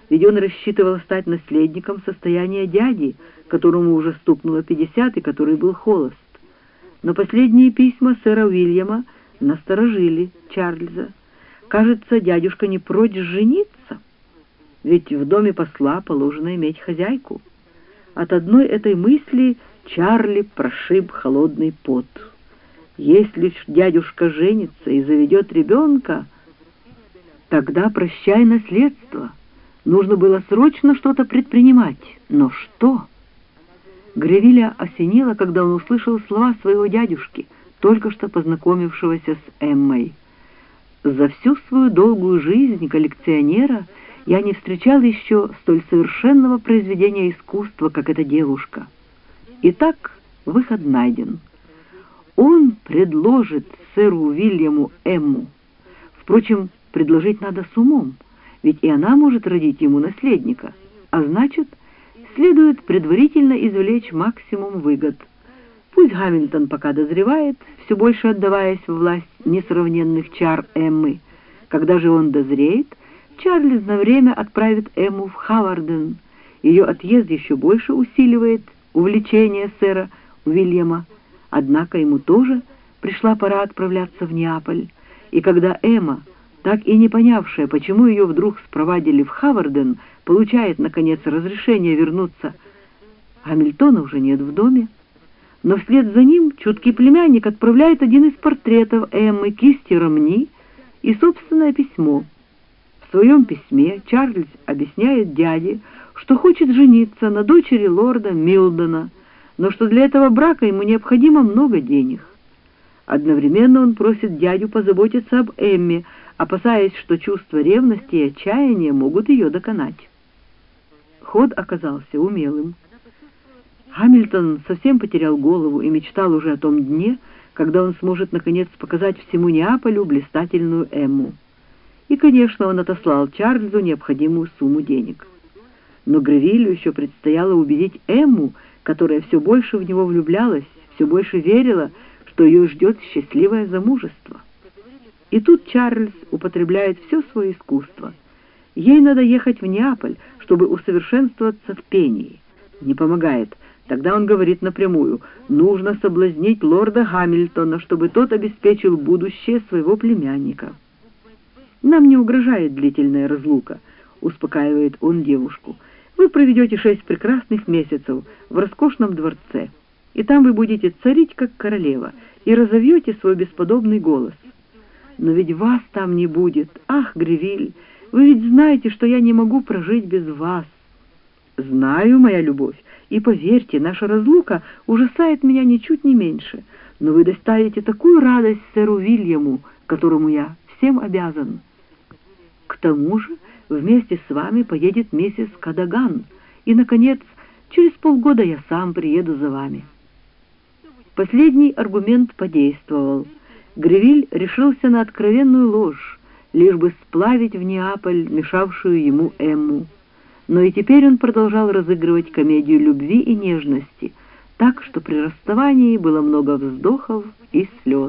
ведь он рассчитывал стать наследником состояния дяди, которому уже стукнуло 50 и который был холост. Но последние письма сэра Уильяма насторожили Чарльза. Кажется, дядюшка не прочь жениться, ведь в доме посла положено иметь хозяйку. От одной этой мысли Чарли прошиб холодный пот. Если ж дядюшка женится и заведет ребенка, тогда прощай наследство. Нужно было срочно что-то предпринимать. Но что? Гревиля осенило, когда он услышал слова своего дядюшки, только что познакомившегося с Эммой. «За всю свою долгую жизнь коллекционера я не встречал еще столь совершенного произведения искусства, как эта девушка. Итак, выход найден. Он предложит сэру Уильяму Эмму. Впрочем, предложить надо с умом, ведь и она может родить ему наследника, а значит, следует предварительно извлечь максимум выгод. Пусть Гамильтон пока дозревает, все больше отдаваясь в власть несравненных чар Эммы. Когда же он дозреет, Чарльз на время отправит Эмму в Хаварден. Ее отъезд еще больше усиливает увлечение сэра Уильяма. Однако ему тоже пришла пора отправляться в Неаполь. И когда Эмма, так и не понявшая, почему ее вдруг спровадили в Хаварден, получает, наконец, разрешение вернуться, Гамильтона уже нет в доме. Но вслед за ним чуткий племянник отправляет один из портретов Эммы кисти Ромни и собственное письмо. В своем письме Чарльз объясняет дяде, что хочет жениться на дочери лорда Милдона, но что для этого брака ему необходимо много денег. Одновременно он просит дядю позаботиться об Эмме, опасаясь, что чувства ревности и отчаяния могут ее доконать. Ход оказался умелым. Гамильтон совсем потерял голову и мечтал уже о том дне, когда он сможет наконец показать всему Неаполю блистательную Эмму. И, конечно, он отослал Чарльзу необходимую сумму денег. Но Гревилю еще предстояло убедить Эмму, которая все больше в него влюблялась, все больше верила, что ее ждет счастливое замужество. И тут Чарльз употребляет все свое искусство. Ей надо ехать в Неаполь, чтобы усовершенствоваться в пении. Не помогает. Тогда он говорит напрямую: нужно соблазнить лорда Гамильтона, чтобы тот обеспечил будущее своего племянника. «Нам не угрожает длительная разлука», — успокаивает он девушку. «Вы проведете 6 прекрасных месяцев в роскошном дворце, и там вы будете царить, как королева, и разовьете свой бесподобный голос. Но ведь вас там не будет. Ах, Гревиль, вы ведь знаете, что я не могу прожить без вас». «Знаю, моя любовь, и поверьте, наша разлука ужасает меня ничуть не меньше, но вы доставите такую радость сэру Уильяму, которому я всем обязан. К тому же вместе с вами поедет миссис Кадаган, и, наконец, через полгода я сам приеду за вами». Последний аргумент подействовал. Гревиль решился на откровенную ложь, лишь бы сплавить в Неаполь мешавшую ему Эмму. Но и теперь он продолжал разыгрывать комедию любви и нежности, так что при расставании было много вздохов и слез.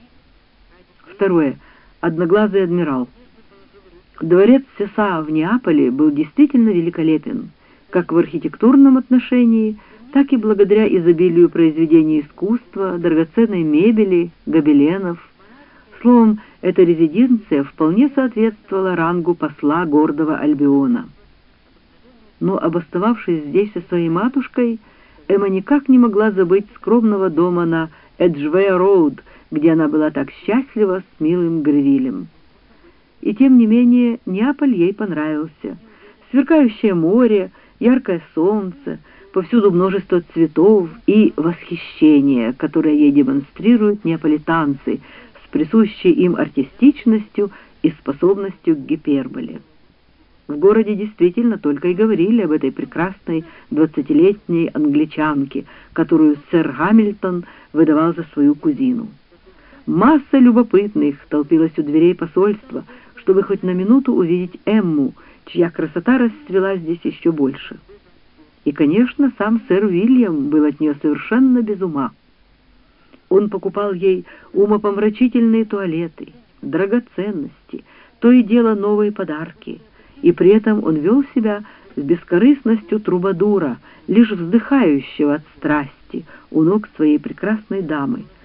Второе. Одноглазый адмирал. Дворец Сеса в Неаполе был действительно великолепен, как в архитектурном отношении, так и благодаря изобилию произведений искусства, драгоценной мебели, гобеленов. Словом, эта резиденция вполне соответствовала рангу посла гордого Альбиона. Но, обосновавшись здесь со своей матушкой, Эмма никак не могла забыть скромного дома на Эджвей-роуд, где она была так счастлива с милым Гревилем. И тем не менее Неаполь ей понравился. Сверкающее море, яркое солнце, повсюду множество цветов и восхищение, которое ей демонстрируют неаполитанцы с присущей им артистичностью и способностью к гиперболе. В городе действительно только и говорили об этой прекрасной 20-летней англичанке, которую сэр Гамильтон выдавал за свою кузину. Масса любопытных толпилась у дверей посольства, чтобы хоть на минуту увидеть Эмму, чья красота расцвела здесь еще больше. И, конечно, сам сэр Уильям был от нее совершенно без ума. Он покупал ей умопомрачительные туалеты, драгоценности, то и дело новые подарки, и при этом он вел себя с бескорыстностью трубадура, лишь вздыхающего от страсти у ног своей прекрасной дамы.